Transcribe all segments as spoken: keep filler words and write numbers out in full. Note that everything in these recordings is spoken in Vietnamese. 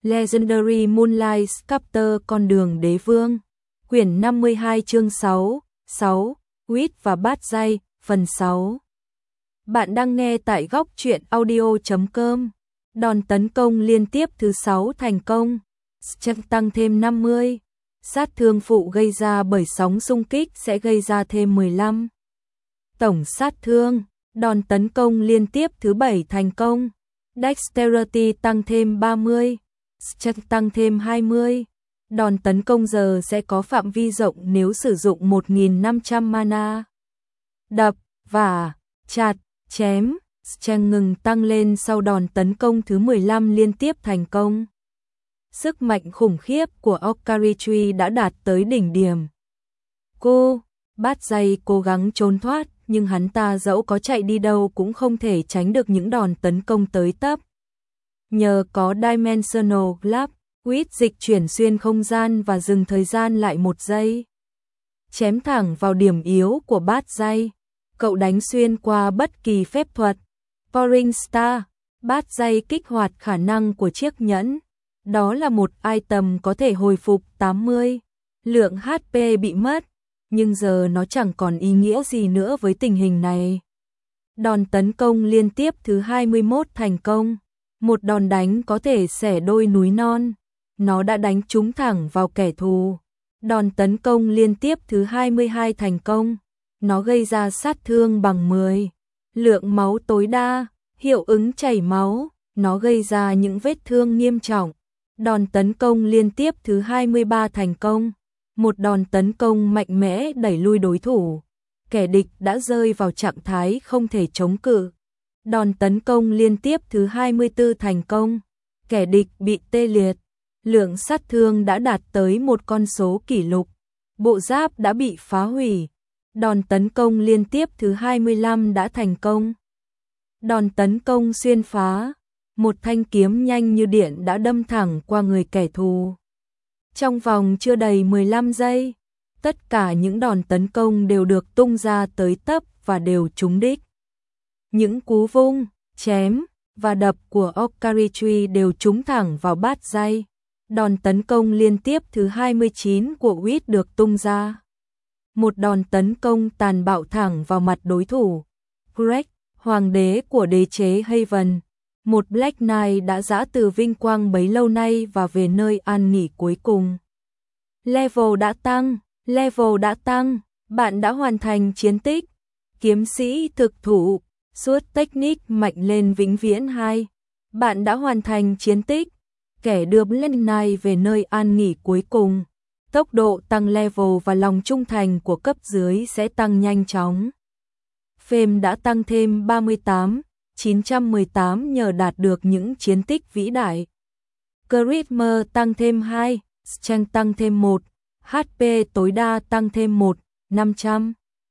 Legendary Moonlight Sculptor con đường đế vương. Quyển năm mươi hai chương sáu, sáu, Quýt và bát dây, phần sáu. Bạn đang nghe tại góc truyện audio chấm com. Đòn tấn công liên tiếp thứ sáu thành công. Chân tăng thêm năm mươi. Sát thương phụ gây ra bởi sóng xung kích sẽ gây ra thêm mười lăm. Tổng sát thương. Đòn tấn công liên tiếp thứ bảy thành công. Dexterity tăng thêm ba mươi. Chân tăng thêm hai mươi. Đòn tấn công giờ sẽ có phạm vi rộng nếu sử dụng một nghìn năm trăm mana. Đập, vả, chặt, chém, Strength ngừng tăng lên sau đòn tấn công thứ mười lăm liên tiếp thành công. Sức mạnh khủng khiếp của Okarichi đã đạt tới đỉnh điểm. Cô, bát dây cố gắng trốn thoát, nhưng hắn ta dẫu có chạy đi đâu cũng không thể tránh được những đòn tấn công tới tấp. Nhờ có Dimensional Glove, Quýt dịch chuyển xuyên không gian và dừng thời gian lại một giây. Chém thẳng vào điểm yếu của bát dây. Cậu đánh xuyên qua bất kỳ phép thuật. Pouring Star, bát dây kích hoạt khả năng của chiếc nhẫn. Đó là một item có thể hồi phục tám mươi. Lượng hát pê bị mất, nhưng giờ nó chẳng còn ý nghĩa gì nữa với tình hình này. Đòn tấn công liên tiếp thứ hai mươi mốt thành công. Một đòn đánh có thể xẻ đôi núi non. Nó đã đánh trúng thẳng vào kẻ thù. Đòn tấn công liên tiếp thứ hai mươi hai thành công. Nó gây ra sát thương bằng mười. Lượng máu tối đa, hiệu ứng chảy máu. Nó gây ra những vết thương nghiêm trọng. Đòn tấn công liên tiếp thứ hai mươi ba thành công. Một đòn tấn công mạnh mẽ đẩy lui đối thủ. Kẻ địch đã rơi vào trạng thái không thể chống cự. Đòn tấn công liên tiếp thứ hai mươi tư thành công. Kẻ địch bị tê liệt. Lượng sát thương đã đạt tới một con số kỷ lục. Bộ giáp đã bị phá hủy. Đòn tấn công liên tiếp thứ hai mươi lăm đã thành công. Đòn tấn công xuyên phá. Một thanh kiếm nhanh như điện đã đâm thẳng qua người kẻ thù. Trong vòng chưa đầy mười lăm giây, tất cả những đòn tấn công đều được tung ra tới tấp và đều trúng đích. Những cú vung, chém và đập của Okarichi đều trúng thẳng vào bát dây. Đòn tấn công liên tiếp thứ hai mươi chín của Quýt được tung ra. Một đòn tấn công tàn bạo thẳng vào mặt đối thủ. Greg, hoàng đế của đế chế Haven, một Black Knight đã giã từ vinh quang bấy lâu nay và về nơi an nghỉ cuối cùng. Level đã tăng, level đã tăng, bạn đã hoàn thành chiến tích. Kiếm sĩ thực thụ, suốt technique mạnh lên vĩnh viễn hai. Bạn đã hoàn thành chiến tích. Kẻ đưa Black Knight về nơi an nghỉ cuối cùng. Tốc độ tăng level và lòng trung thành của cấp dưới sẽ tăng nhanh chóng. Fame đã tăng thêm ba mươi tám, chín trăm mười tám nhờ đạt được những chiến tích vĩ đại. Charisma tăng thêm hai, Strength tăng thêm một, hát pê tối đa tăng thêm một, năm trăm.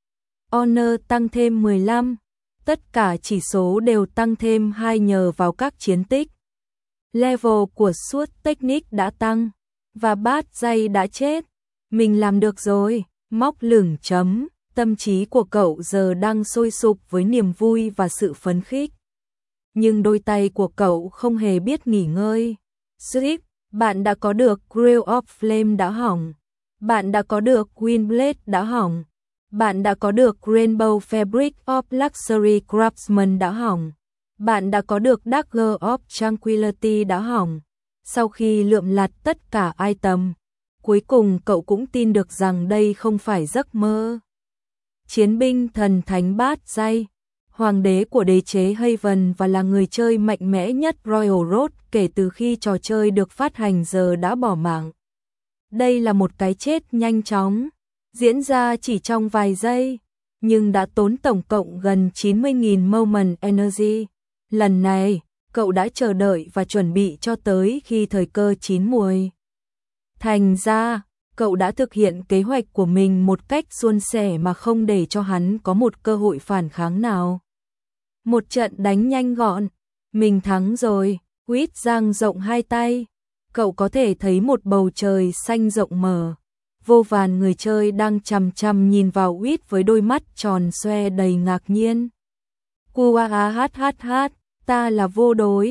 Honor tăng thêm mười lăm. Tất cả chỉ số đều tăng thêm hai nhờ vào các chiến tích. Level của suốt technique đã tăng. Và bát dây đã chết. Mình làm được rồi. Móc lửng chấm. Tâm trí của cậu giờ đang sôi sục với niềm vui và sự phấn khích. Nhưng đôi tay của cậu không hề biết nghỉ ngơi. Swift, bạn đã có được Grill of Flame đã hỏng. Bạn đã có được Windblade đã hỏng. Bạn đã có được Rainbow Fabric of Luxury Craftsman đã hỏng. Bạn đã có được Dagger of Tranquility đã hỏng. Sau khi lượm lặt tất cả item, cuối cùng cậu cũng tin được rằng đây không phải giấc mơ. Chiến binh thần thánh bát dây, hoàng đế của đế chế Haven và là người chơi mạnh mẽ nhất Royal Road kể từ khi trò chơi được phát hành giờ đã bỏ mạng. Đây là một cái chết nhanh chóng, diễn ra chỉ trong vài giây, nhưng đã tốn tổng cộng gần chín mươi nghìn moment energy. Lần này, cậu đã chờ đợi và chuẩn bị cho tới khi thời cơ chín muồi. Thành ra, cậu đã thực hiện kế hoạch của mình một cách suôn sẻ mà không để cho hắn có một cơ hội phản kháng nào. Một trận đánh nhanh gọn, mình thắng rồi. Quýt dang rộng hai tay, cậu có thể thấy một bầu trời xanh rộng mở. Vô vàn người chơi đang chằm chằm nhìn vào Quýt với đôi mắt tròn xoe đầy ngạc nhiên. Cua hát hát hát, ta là vô đối.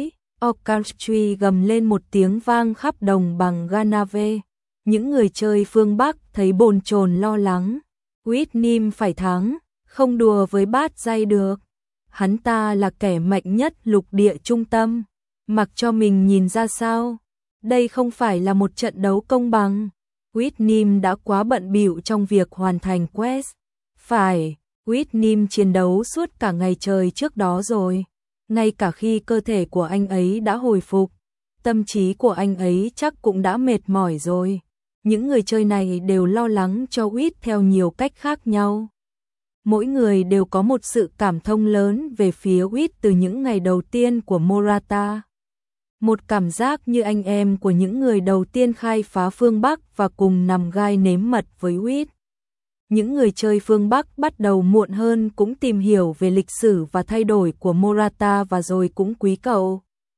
Orchestra gầm lên một tiếng vang khắp đồng bằng Ganave. Những người chơi phương Bắc thấy bồn chồn lo lắng. Whitney phải thắng, không đùa với bát dây được. Hắn ta là kẻ mạnh nhất lục địa trung tâm. Mặc cho mình nhìn ra sao. Đây không phải là một trận đấu công bằng. Whitney đã quá bận bịu trong việc hoàn thành quest. Phải, Whitney chiến đấu suốt cả ngày trời trước đó rồi. Ngay cả khi cơ thể của anh ấy đã hồi phục, tâm trí của anh ấy chắc cũng đã mệt mỏi rồi. Những người chơi này đều lo lắng cho Whit theo nhiều cách khác nhau. Mỗi người đều có một sự cảm thông lớn về phía Whit từ những ngày đầu tiên của Morata. Một cảm giác như anh em của những người đầu tiên khai phá phương Bắc và cùng nằm gai nếm mật với Whit. Những người chơi phương Bắc bắt đầu muộn hơn cũng tìm hiểu về lịch sử và thay đổi của Morata và rồi cũng quý cậu.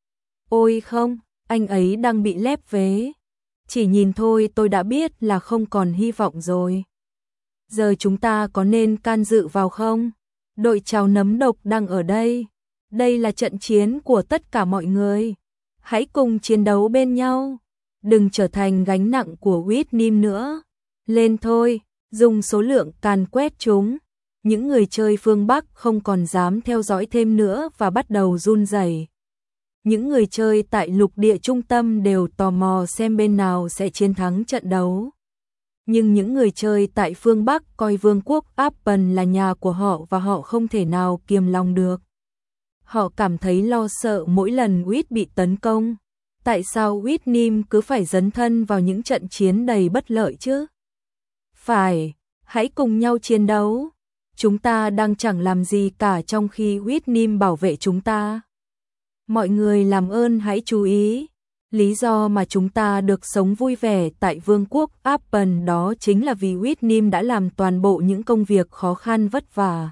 Ôi không, anh ấy đang bị lép vế. Chỉ nhìn thôi tôi đã biết là không còn hy vọng rồi. Giờ chúng ta có nên can dự vào không? Đội chào nấm độc đang ở đây. Đây là trận chiến của tất cả mọi người. Hãy cùng chiến đấu bên nhau. Đừng trở thành gánh nặng của Whitney nữa. Lên thôi, dùng số lượng càn quét chúng. Những người chơi phương Bắc không còn dám theo dõi thêm nữa và bắt đầu run rẩy. Những người chơi tại lục địa trung tâm đều tò mò xem bên nào sẽ chiến thắng trận đấu. Nhưng những người chơi tại phương Bắc coi vương quốc Appen là nhà của họ và họ không thể nào kiềm lòng được. Họ cảm thấy lo sợ mỗi lần Whit bị tấn công. Tại sao Whitney cứ phải dấn thân vào những trận chiến đầy bất lợi chứ? Phải, hãy cùng nhau chiến đấu. Chúng ta đang chẳng làm gì cả trong khi Whitney bảo vệ chúng ta. Mọi người làm ơn hãy chú ý. Lý do mà chúng ta được sống vui vẻ tại vương quốc Appen đó chính là vì Whitney đã làm toàn bộ những công việc khó khăn vất vả.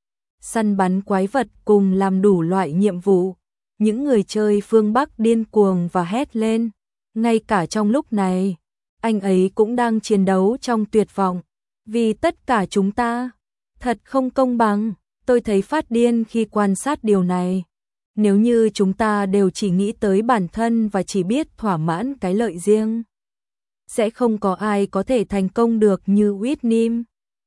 Săn bắn quái vật cùng làm đủ loại nhiệm vụ. Những người chơi phương Bắc điên cuồng và hét lên. Ngay cả trong lúc này, anh ấy cũng đang chiến đấu trong tuyệt vọng. Vì tất cả chúng ta, thật không công bằng, tôi thấy phát điên khi quan sát điều này. Nếu như chúng ta đều chỉ nghĩ tới bản thân và chỉ biết thỏa mãn cái lợi riêng, sẽ không có ai có thể thành công được như Whitney.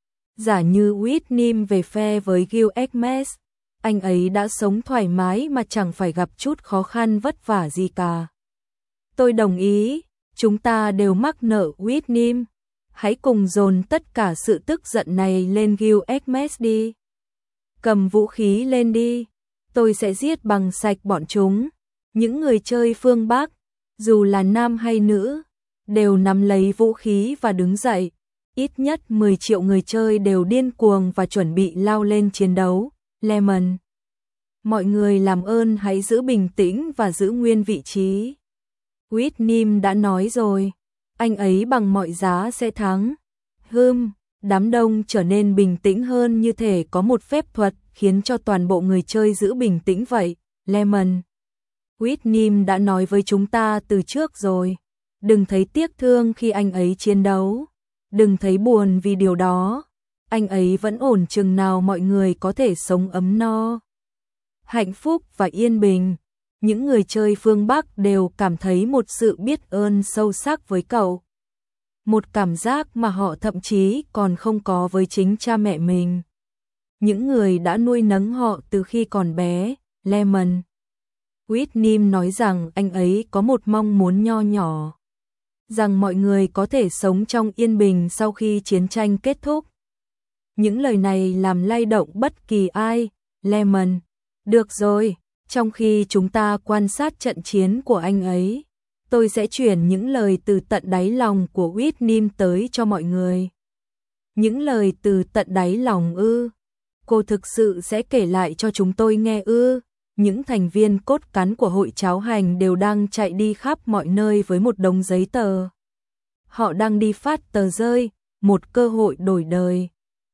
Giả như Whitney về phe với Gil Egmes, anh ấy đã sống thoải mái mà chẳng phải gặp chút khó khăn vất vả gì cả. Tôi đồng ý, chúng ta đều mắc nợ Whitney. Hãy cùng dồn tất cả sự tức giận này lên Gil Egmes đi. Cầm vũ khí lên đi. Tôi sẽ giết bằng sạch bọn chúng. Những người chơi phương Bắc, dù là nam hay nữ, đều nắm lấy vũ khí và đứng dậy. Ít nhất mười triệu người chơi đều điên cuồng và chuẩn bị lao lên chiến đấu. Lemon. Mọi người làm ơn hãy giữ bình tĩnh và giữ nguyên vị trí. Whitney đã nói rồi, anh ấy bằng mọi giá sẽ thắng. Hừm, đám đông trở nên bình tĩnh hơn như thể có một phép thuật khiến cho toàn bộ người chơi giữ bình tĩnh vậy. Lemon. Whitney đã nói với chúng ta từ trước rồi. Đừng thấy tiếc thương khi anh ấy chiến đấu. Đừng thấy buồn vì điều đó. Anh ấy vẫn ổn chừng nào mọi người có thể sống ấm no, hạnh phúc và yên bình. Những người chơi phương Bắc đều cảm thấy một sự biết ơn sâu sắc với cậu. Một cảm giác mà họ thậm chí còn không có với chính cha mẹ mình. Những người đã nuôi nấng họ từ khi còn bé. Lemon. Whitney nói rằng anh ấy có một mong muốn nho nhỏ. Rằng mọi người có thể sống trong yên bình sau khi chiến tranh kết thúc. Những lời này làm lay động bất kỳ ai. Lemon. Được rồi, trong khi chúng ta quan sát trận chiến của anh ấy, tôi sẽ chuyển những lời từ tận đáy lòng của Whitney tới cho mọi người. Những lời từ tận đáy lòng ư? Cô thực sự sẽ kể lại cho chúng tôi nghe ư? Những thành viên cốt cán của hội cháo hành đều đang chạy đi khắp mọi nơi với một đống giấy tờ. Họ đang đi phát tờ rơi, một cơ hội đổi đời.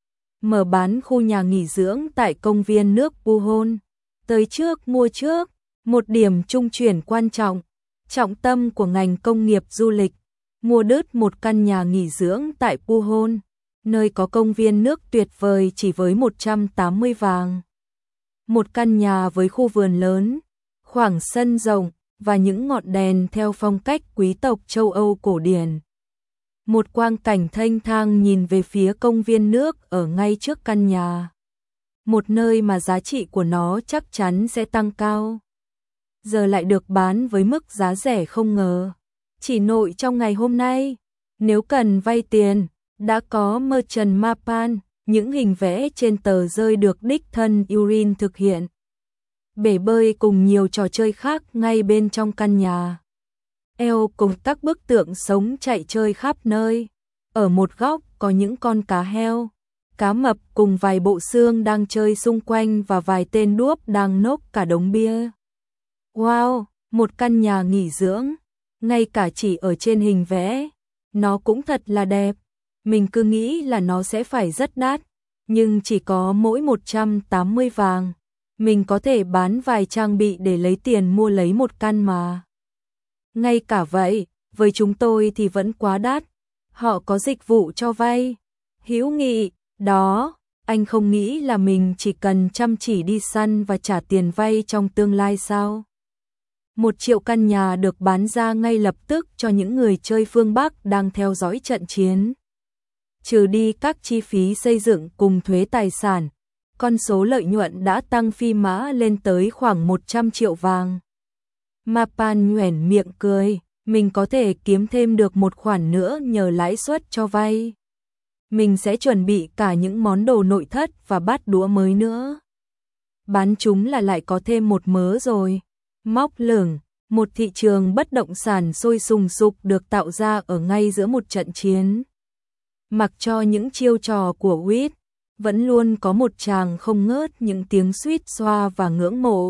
Mở bán khu nhà nghỉ dưỡng tại công viên nước Puhon. Tới trước mua trước, một điểm trung chuyển quan trọng, trọng tâm của ngành công nghiệp du lịch. Mua đứt một căn nhà nghỉ dưỡng tại Puhon, nơi có công viên nước tuyệt vời chỉ với một trăm tám mươi vàng. Một căn nhà với khu vườn lớn, khoảng sân rộng, và những ngọn đèn theo phong cách quý tộc châu Âu cổ điển. Một quang cảnh thênh thang nhìn về phía công viên nước ở ngay trước căn nhà. Một nơi mà giá trị của nó chắc chắn sẽ tăng cao. Giờ lại được bán với mức giá rẻ không ngờ. Chỉ nội trong ngày hôm nay, nếu cần vay tiền, đã có Merchant Mapan, những hình vẽ trên tờ rơi được đích thân Urin thực hiện. Bể bơi cùng nhiều trò chơi khác ngay bên trong căn nhà. Eo cùng các bức tượng sống chạy chơi khắp nơi. Ở một góc có những con cá heo, cá mập cùng vài bộ xương đang chơi xung quanh và vài tên đuốc đang nốc cả đống bia. Wow, một căn nhà nghỉ dưỡng, ngay cả chỉ ở trên hình vẽ, nó cũng thật là đẹp. Mình cứ nghĩ là nó sẽ phải rất đắt, nhưng chỉ có mỗi một trăm tám mươi vàng. Mình có thể bán vài trang bị để lấy tiền mua lấy một căn mà. Ngay cả vậy, với chúng tôi thì vẫn quá đắt. Họ có dịch vụ cho vay. Hữu nghị, đó, anh không nghĩ là mình chỉ cần chăm chỉ đi săn và trả tiền vay trong tương lai sao? Một triệu căn nhà được bán ra ngay lập tức cho những người chơi phương Bắc đang theo dõi trận chiến. Trừ đi các chi phí xây dựng cùng thuế tài sản, con số lợi nhuận đã tăng phi mã lên tới khoảng một trăm triệu vàng. Mapan nhoẻn miệng cười, mình có thể kiếm thêm được một khoản nữa nhờ lãi suất cho vay. Mình sẽ chuẩn bị cả những món đồ nội thất và bát đũa mới nữa. Bán chúng là lại có thêm một mớ rồi. Móc lửng, một thị trường bất động sản sôi sùng sục được tạo ra ở ngay giữa một trận chiến. Mặc cho những chiêu trò của Witt, vẫn luôn có một chàng không ngớt những tiếng suýt xoa và ngưỡng mộ.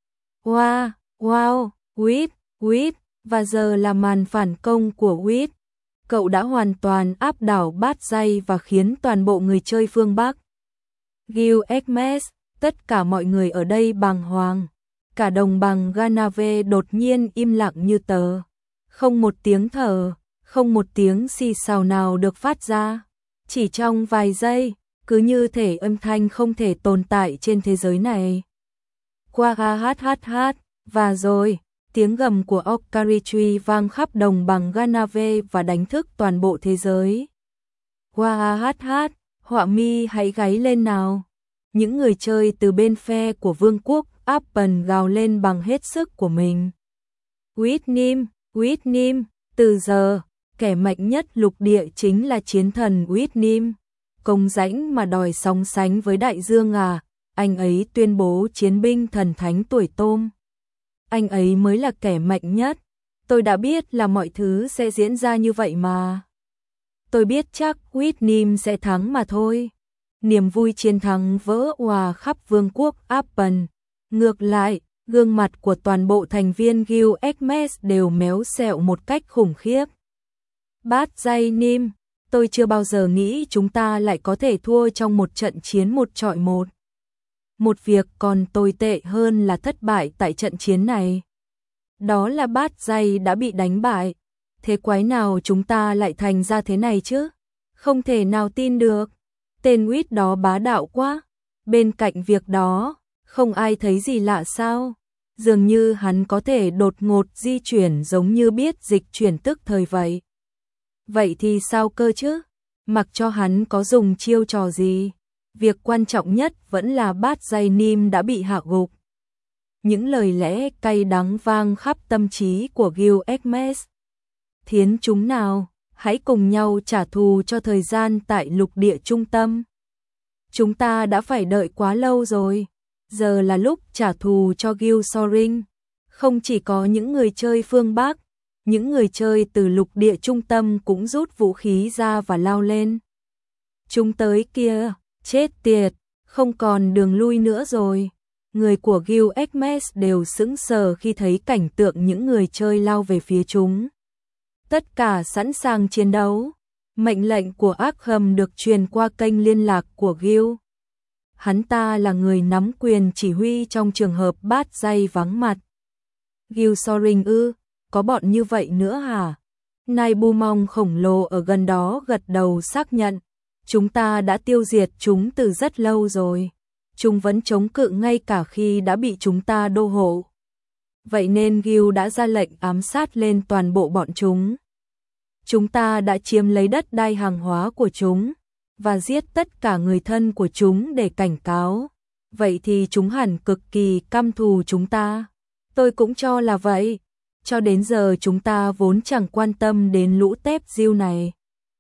Wow, wow, Witt, Witt, và giờ là màn phản công của Witt. Cậu đã hoàn toàn áp đảo bát dây và khiến toàn bộ người chơi phương Bắc. Gil Ekmes, tất cả mọi người ở đây bàng hoàng. Cả đồng bằng Ganave đột nhiên im lặng như tờ. Không một tiếng thở, không một tiếng xì xào nào được phát ra. Chỉ trong vài giây, cứ như thể âm thanh không thể tồn tại trên thế giới này. Qua ha hát hát hát, và rồi, tiếng gầm của Okarichi vang khắp đồng bằng Ganave và đánh thức toàn bộ thế giới. Qua ha hát hát, họa mi hãy gáy lên nào. Những người chơi từ bên phe của vương quốc Appen gào lên bằng hết sức của mình. Whitnim, Whitnim, từ giờ, kẻ mạnh nhất lục địa chính là chiến thần Whitnim. Công rãnh mà đòi song sánh với đại dương à, anh ấy tuyên bố chiến binh thần thánh tuổi tôm. Anh ấy mới là kẻ mạnh nhất. Tôi đã biết là mọi thứ sẽ diễn ra như vậy mà. Tôi biết chắc Whitnim sẽ thắng mà thôi. Niềm vui chiến thắng vỡ òa khắp vương quốc Appen. Ngược lại, gương mặt của toàn bộ thành viên Guild Ekmes đều méo xẹo một cách khủng khiếp. Bát dây Nim, tôi chưa bao giờ nghĩ chúng ta lại có thể thua trong một trận chiến một trọi một. Một việc còn tồi tệ hơn là thất bại tại trận chiến này. Đó là bát dây đã bị đánh bại. Thế quái nào chúng ta lại thành ra thế này chứ? Không thể nào tin được. Tên Witt đó bá đạo quá. Bên cạnh việc đó, không ai thấy gì lạ sao? Dường như hắn có thể đột ngột di chuyển giống như biết dịch chuyển tức thời vậy. Vậy thì sao cơ chứ? Mặc cho hắn có dùng chiêu trò gì, việc quan trọng nhất vẫn là bát dây Nim đã bị hạ gục. Những lời lẽ cay đắng vang khắp tâm trí của Guild Ekmes. Thiến chúng nào, hãy cùng nhau trả thù cho thời gian tại lục địa trung tâm. Chúng ta đã phải đợi quá lâu rồi. Giờ là lúc trả thù cho Guild Sorin. Không chỉ có những người chơi phương Bắc, những người chơi từ lục địa trung tâm cũng rút vũ khí ra và lao lên. Chúng tới kia, chết tiệt, không còn đường lui nữa rồi. Người của Guild Ekmes đều sững sờ khi thấy cảnh tượng những người chơi lao về phía chúng. Tất cả sẵn sàng chiến đấu. Mệnh lệnh của Arkham được truyền qua kênh liên lạc của Guild. Hắn ta là người nắm quyền chỉ huy trong trường hợp bát dây vắng mặt. Guild Sorin ư, có bọn như vậy nữa hả? Nai bu mong khổng lồ ở gần đó gật đầu xác nhận. Chúng ta đã tiêu diệt chúng từ rất lâu rồi. Chúng vẫn chống cự ngay cả khi đã bị chúng ta đô hộ. vậy nên Gil đã ra lệnh ám sát lên toàn bộ bọn chúng. Chúng ta đã chiếm lấy đất đai hàng hóa của chúng, và giết tất cả người thân của chúng để cảnh cáo. Vậy thì chúng hẳn cực kỳ căm thù chúng ta. Tôi cũng cho là vậy. Cho đến giờ chúng ta vốn chẳng quan tâm đến lũ tép diêu này.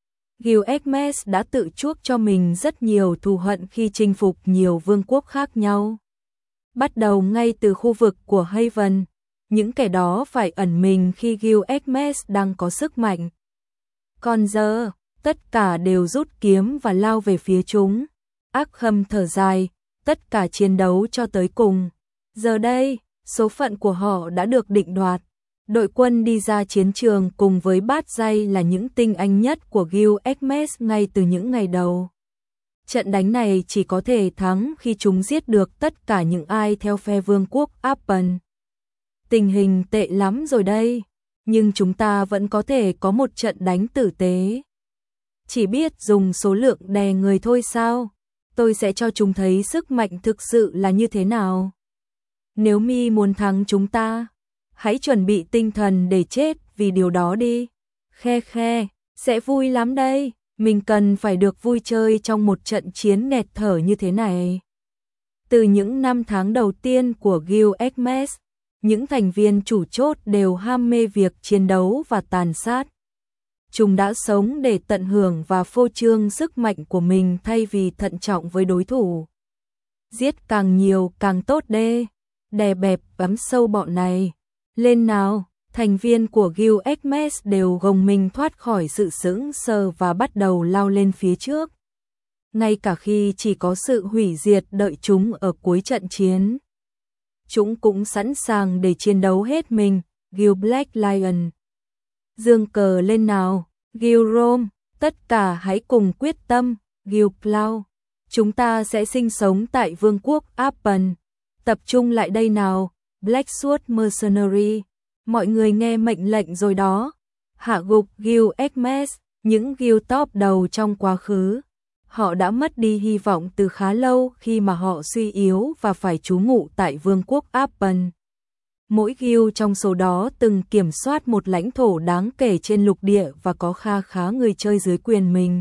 Gilgamesh đã tự chuốc cho mình rất nhiều thù hận khi chinh phục nhiều vương quốc khác nhau. Bắt đầu ngay từ khu vực của Haven, những kẻ đó phải ẩn mình khi Gilgamesh đang có sức mạnh. Còn giờ, tất cả đều rút kiếm và lao về phía chúng. Arkham thở dài, tất cả chiến đấu cho tới cùng. Giờ đây, số phận của họ đã được định đoạt. Đội quân đi ra chiến trường cùng với bát dây là những tinh anh nhất của Gilgamesh ngay từ những ngày đầu. Trận đánh này chỉ có thể thắng khi chúng giết được tất cả những ai theo phe vương quốc Appen. Tình hình tệ lắm rồi đây, nhưng chúng ta vẫn có thể có một trận đánh tử tế. Chỉ biết dùng số lượng đè người thôi sao? Tôi sẽ cho chúng thấy sức mạnh thực sự là như thế nào. Nếu Mi muốn thắng chúng ta, hãy chuẩn bị tinh thần để chết vì điều đó đi. Khe khe, sẽ vui lắm đây. Mình cần phải được vui chơi trong một trận chiến nghẹt thở như thế này. Từ những năm tháng đầu tiên của Gilgamesh, những thành viên chủ chốt đều ham mê việc chiến đấu và tàn sát. Chúng đã sống để tận hưởng và phô trương sức mạnh của mình thay vì thận trọng với đối thủ. Giết càng nhiều càng tốt đê, đè bẹp bám sâu bọn này. Lên nào, thành viên của Gilgamesh đều gồng mình thoát khỏi sự sững sờ và bắt đầu lao lên phía trước. Ngay cả khi chỉ có sự hủy diệt đợi chúng ở cuối trận chiến. Chúng cũng sẵn sàng để chiến đấu hết mình, Gil Black Lion. Giương cờ lên nào, Gil Rome, tất cả hãy cùng quyết tâm, Gil Plow. Chúng ta sẽ sinh sống tại vương quốc Appen. Tập trung lại đây nào, Black Sword Mercenary. Mọi người nghe mệnh lệnh rồi đó. Hạ gục Gilgamesh, những Gil top đầu trong quá khứ. Họ đã mất đi hy vọng từ khá lâu khi mà họ suy yếu và phải trú ngụ tại vương quốc Appen. Mỗi Gil trong số đó từng kiểm soát một lãnh thổ đáng kể trên lục địa và có kha khá người chơi dưới quyền mình.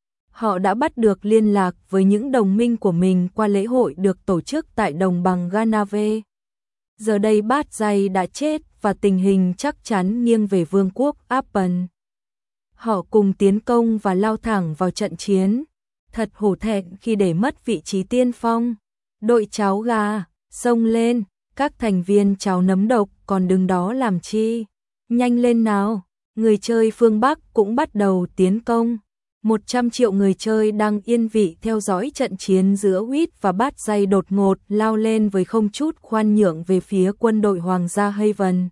Họ đã bắt được liên lạc với những đồng minh của mình qua lễ hội được tổ chức tại đồng bằng Ganave. Giờ đây bát dây đã chết và tình hình chắc chắn nghiêng về vương quốc Appen. Họ cùng tiến công và lao thẳng vào trận chiến. Thật hổ thẹn khi để mất vị trí tiên phong. Đội cháo gà, xông lên, các thành viên cháo nấm độc còn đứng đó làm chi? Nhanh lên nào, người chơi phương Bắc cũng bắt đầu tiến công. một trăm triệu người chơi đang yên vị theo dõi trận chiến giữa Huýt và bát dây đột ngột lao lên với không chút khoan nhượng về phía quân đội Hoàng gia Haven.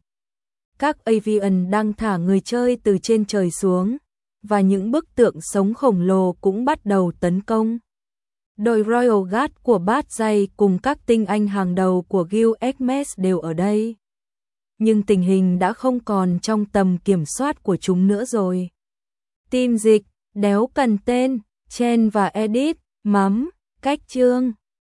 Các Avian đang thả người chơi từ trên trời xuống, và những bức tượng sống khổng lồ cũng bắt đầu tấn công. Đội Royal Guard của bát dây cùng các tinh anh hàng đầu của Gilgamesh đều ở đây. Nhưng tình hình đã không còn trong tầm kiểm soát của chúng nữa rồi. Team dịch, đéo cần tên, Chen và Edith, mắm, cách chương.